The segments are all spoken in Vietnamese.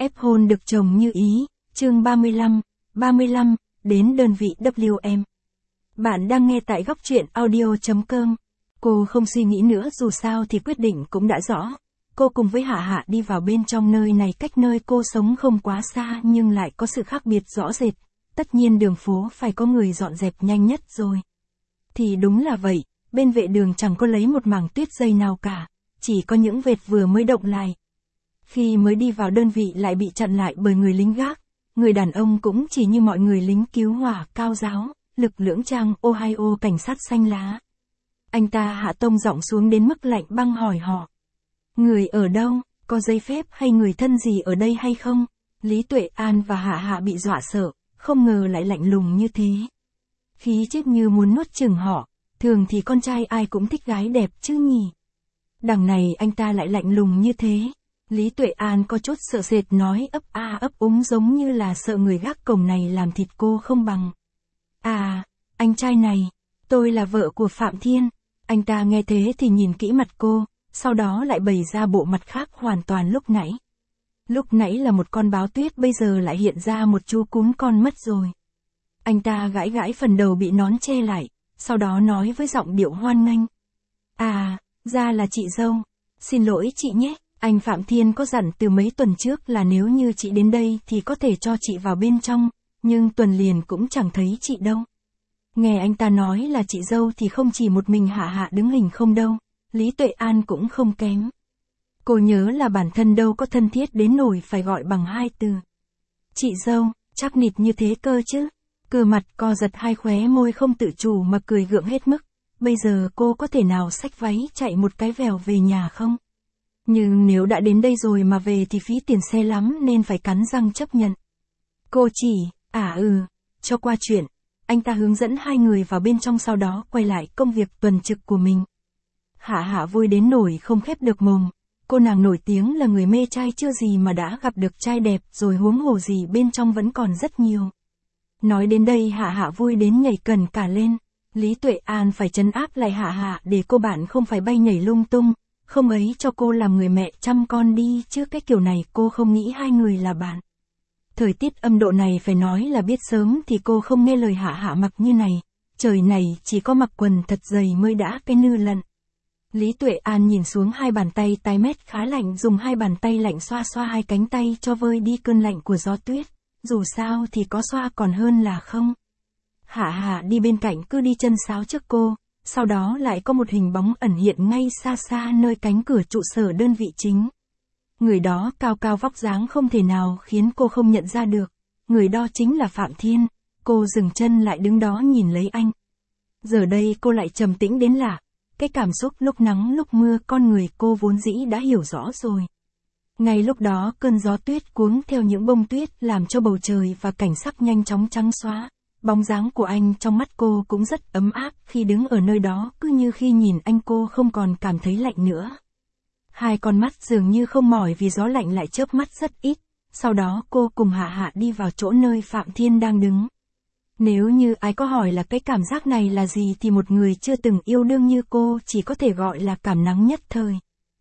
Ép hôn được chồng như ý, chương 35, đến đơn vị WM. Bạn đang nghe tại góc truyện audio.com. Cô không suy nghĩ nữa, dù sao thì quyết định cũng đã rõ. Cô cùng với Hạ Hạ đi vào bên trong nơi này, cách nơi cô sống không quá xa nhưng lại có sự khác biệt rõ rệt. Tất nhiên đường phố phải có người dọn dẹp nhanh nhất rồi. Thì đúng là vậy, bên vệ đường chẳng có lấy một mảng tuyết dày nào cả, chỉ có những vệt vừa mới động lại. Khi mới đi vào đơn vị lại bị chặn lại bởi người lính gác. Người đàn ông cũng chỉ như mọi người lính cứu hỏa cao giáo, lực lưỡng trang Ohio cảnh sát xanh lá. Anh ta hạ tông giọng xuống đến mức lạnh băng hỏi họ. Người ở đâu, có giấy phép hay người thân gì ở đây hay không? Lý Tuệ An và Hạ Hạ bị dọa sợ, không ngờ lại lạnh lùng như thế. Khí chết như muốn nuốt chửng họ, thường thì con trai ai cũng thích gái đẹp chứ nhỉ. Đằng này anh ta lại lạnh lùng như thế. Lý Tuệ An có chút sợ sệt nói ấp a ấp úng giống như là sợ người gác cổng này làm thịt cô không bằng. À, anh trai này, tôi là vợ của Phạm Thiên. Anh ta nghe thế thì nhìn kỹ mặt cô, sau đó lại bày ra bộ mặt khác hoàn toàn lúc nãy. Lúc nãy là một con báo tuyết, bây giờ lại hiện ra một chú cún con mất rồi. Anh ta gãi gãi phần đầu bị nón che lại, sau đó nói với giọng điệu hoan nghênh. À, ra là chị dâu. Xin lỗi chị nhé. Anh Phạm Thiên có dặn từ mấy tuần trước là nếu như chị đến đây thì có thể cho chị vào bên trong, nhưng tuần liền cũng chẳng thấy chị đâu. Nghe anh ta nói là chị dâu thì không chỉ một mình Hạ Hạ đứng hình không đâu, Lý Tuệ An cũng không kém. Cô nhớ là bản thân đâu có thân thiết đến nổi phải gọi bằng hai từ. Chị dâu, chắc nịt như thế cơ chứ. Cờ mặt co giật, hai khóe môi không tự chủ mà cười gượng hết mức. Bây giờ cô có thể nào xách váy chạy một cái vèo về nhà không? Nhưng nếu đã đến đây rồi mà về thì phí tiền xe lắm nên phải cắn răng chấp nhận. Cô chỉ, cho qua chuyện. Anh ta hướng dẫn hai người vào bên trong, sau đó quay lại công việc tuần trực của mình. Hạ Hạ vui đến nổi không khép được mồm. Cô nàng nổi tiếng là người mê trai chưa gì mà đã gặp được trai đẹp rồi, huống hồ gì bên trong vẫn còn rất nhiều. Nói đến đây Hạ Hạ vui đến nhảy cẩn cả lên. Lý Tuệ An phải trấn áp lại Hạ Hạ để cô bạn không phải bay nhảy lung tung. Không ấy cho cô làm người mẹ chăm con đi chứ, cái kiểu này cô không nghĩ hai người là bạn. Thời tiết âm độ này phải nói là biết sớm thì cô không nghe lời Hạ Hạ mặc như này. Trời này chỉ có mặc quần thật dày mới đã cái nư lận. Lý Tuệ An nhìn xuống hai bàn tay tái mét khá lạnh, dùng hai bàn tay lạnh xoa xoa hai cánh tay cho vơi đi cơn lạnh của gió tuyết. Dù sao thì có xoa còn hơn là không. Hạ Hạ đi bên cạnh cứ đi chân sáo trước cô. Sau đó lại có một hình bóng ẩn hiện ngay xa xa nơi cánh cửa trụ sở đơn vị chính. Người đó cao cao vóc dáng không thể nào khiến cô không nhận ra được. Người đó chính là Phạm Thiên. Cô dừng chân lại đứng đó nhìn lấy anh. Giờ đây cô lại trầm tĩnh đến lạ. Cái cảm xúc lúc nắng lúc mưa con người cô vốn dĩ đã hiểu rõ rồi. Ngay lúc đó cơn gió tuyết cuống theo những bông tuyết làm cho bầu trời và cảnh sắc nhanh chóng trắng xóa. Bóng dáng của anh trong mắt cô cũng rất ấm áp khi đứng ở nơi đó, cứ như khi nhìn anh cô không còn cảm thấy lạnh nữa. Hai con mắt dường như không mỏi vì gió lạnh lại chớp mắt rất ít, sau đó cô cùng Hạ Hạ đi vào chỗ nơi Phạm Thiên đang đứng. Nếu như ai có hỏi là cái cảm giác này là gì thì một người chưa từng yêu đương như cô chỉ có thể gọi là cảm nắng nhất thời.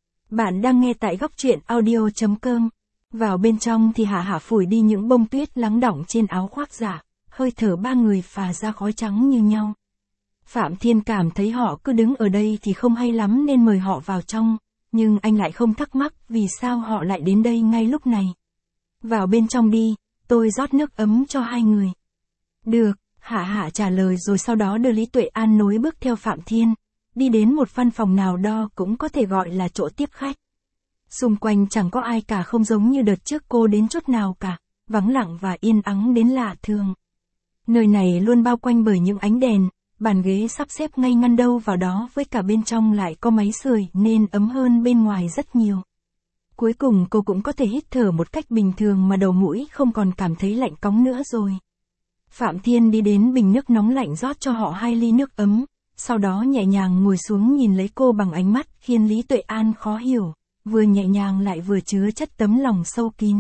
Bạn đang nghe tại góc truyện audio.com. Vào bên trong thì Hạ Hạ phủi đi những bông tuyết lắng đọng trên áo khoác giả. Hơi thở ba người phà ra khói trắng như nhau. Phạm Thiên cảm thấy họ cứ đứng ở đây thì không hay lắm nên mời họ vào trong, nhưng anh lại không thắc mắc vì sao họ lại đến đây ngay lúc này. Vào bên trong đi, tôi rót nước ấm cho hai người. Được, Hạ Hạ trả lời rồi sau đó đưa Lý Tuệ An nối bước theo Phạm Thiên, đi đến một văn phòng nào đó cũng có thể gọi là chỗ tiếp khách. Xung quanh chẳng có ai cả, không giống như đợt trước cô đến chút nào cả, vắng lặng và yên ắng đến lạ thường. Nơi này luôn bao quanh bởi những ánh đèn, bàn ghế sắp xếp ngay ngăn đâu vào đó, với cả bên trong lại có máy sưởi nên ấm hơn bên ngoài rất nhiều. Cuối cùng cô cũng có thể hít thở một cách bình thường mà đầu mũi không còn cảm thấy lạnh cóng nữa rồi. Phạm Thiên đi đến bình nước nóng lạnh rót cho họ 2 ly nước ấm, sau đó nhẹ nhàng ngồi xuống nhìn lấy cô bằng ánh mắt khiến Lý Tuệ An khó hiểu, vừa nhẹ nhàng lại vừa chứa chất tấm lòng sâu kín.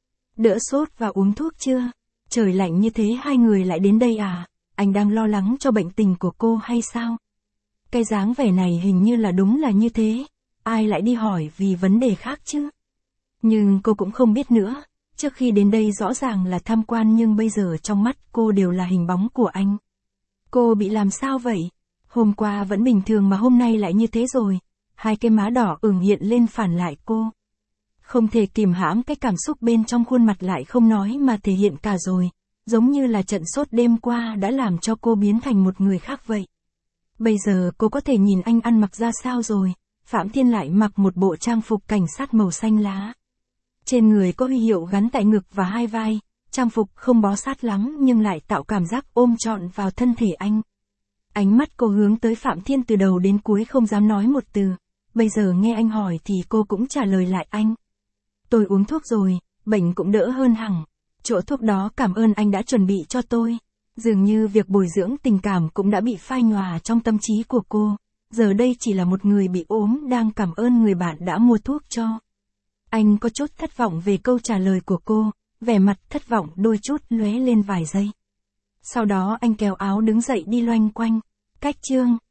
Đỡ sốt và uống thuốc chưa? Trời lạnh như thế hai người lại đến đây à? Anh đang lo lắng cho bệnh tình của cô hay sao? Cái dáng vẻ này hình như là đúng là như thế. Ai lại đi hỏi vì vấn đề khác chứ? Nhưng cô cũng không biết nữa. Trước khi đến đây rõ ràng là tham quan nhưng bây giờ trong mắt cô đều là hình bóng của anh. Cô bị làm sao vậy? Hôm qua vẫn bình thường mà hôm nay lại như thế rồi. Hai cái má đỏ ửng hiện lên phản lại cô. Không thể kìm hãm cái cảm xúc bên trong khuôn mặt lại không nói mà thể hiện cả rồi. Giống như là trận sốt đêm qua đã làm cho cô biến thành một người khác vậy. Bây giờ cô có thể nhìn anh ăn mặc ra sao rồi. Phạm Thiên lại mặc một bộ trang phục cảnh sát màu xanh lá. Trên người có huy hiệu gắn tại ngực và hai vai. Trang phục không bó sát lắm nhưng lại tạo cảm giác ôm trọn vào thân thể anh. Ánh mắt cô hướng tới Phạm Thiên từ đầu đến cuối không dám nói một từ. Bây giờ nghe anh hỏi thì cô cũng trả lời lại anh. Tôi uống thuốc rồi, bệnh cũng đỡ hơn hẳn. Chỗ thuốc đó cảm ơn anh đã chuẩn bị cho tôi. Dường như việc bồi dưỡng tình cảm cũng đã bị phai nhòa trong tâm trí của cô. Giờ đây chỉ là một người bị ốm đang cảm ơn người bạn đã mua thuốc cho. Anh có chút thất vọng về câu trả lời của cô, vẻ mặt thất vọng đôi chút lóe lên vài giây. Sau đó anh kéo áo đứng dậy đi loanh quanh. Cách chương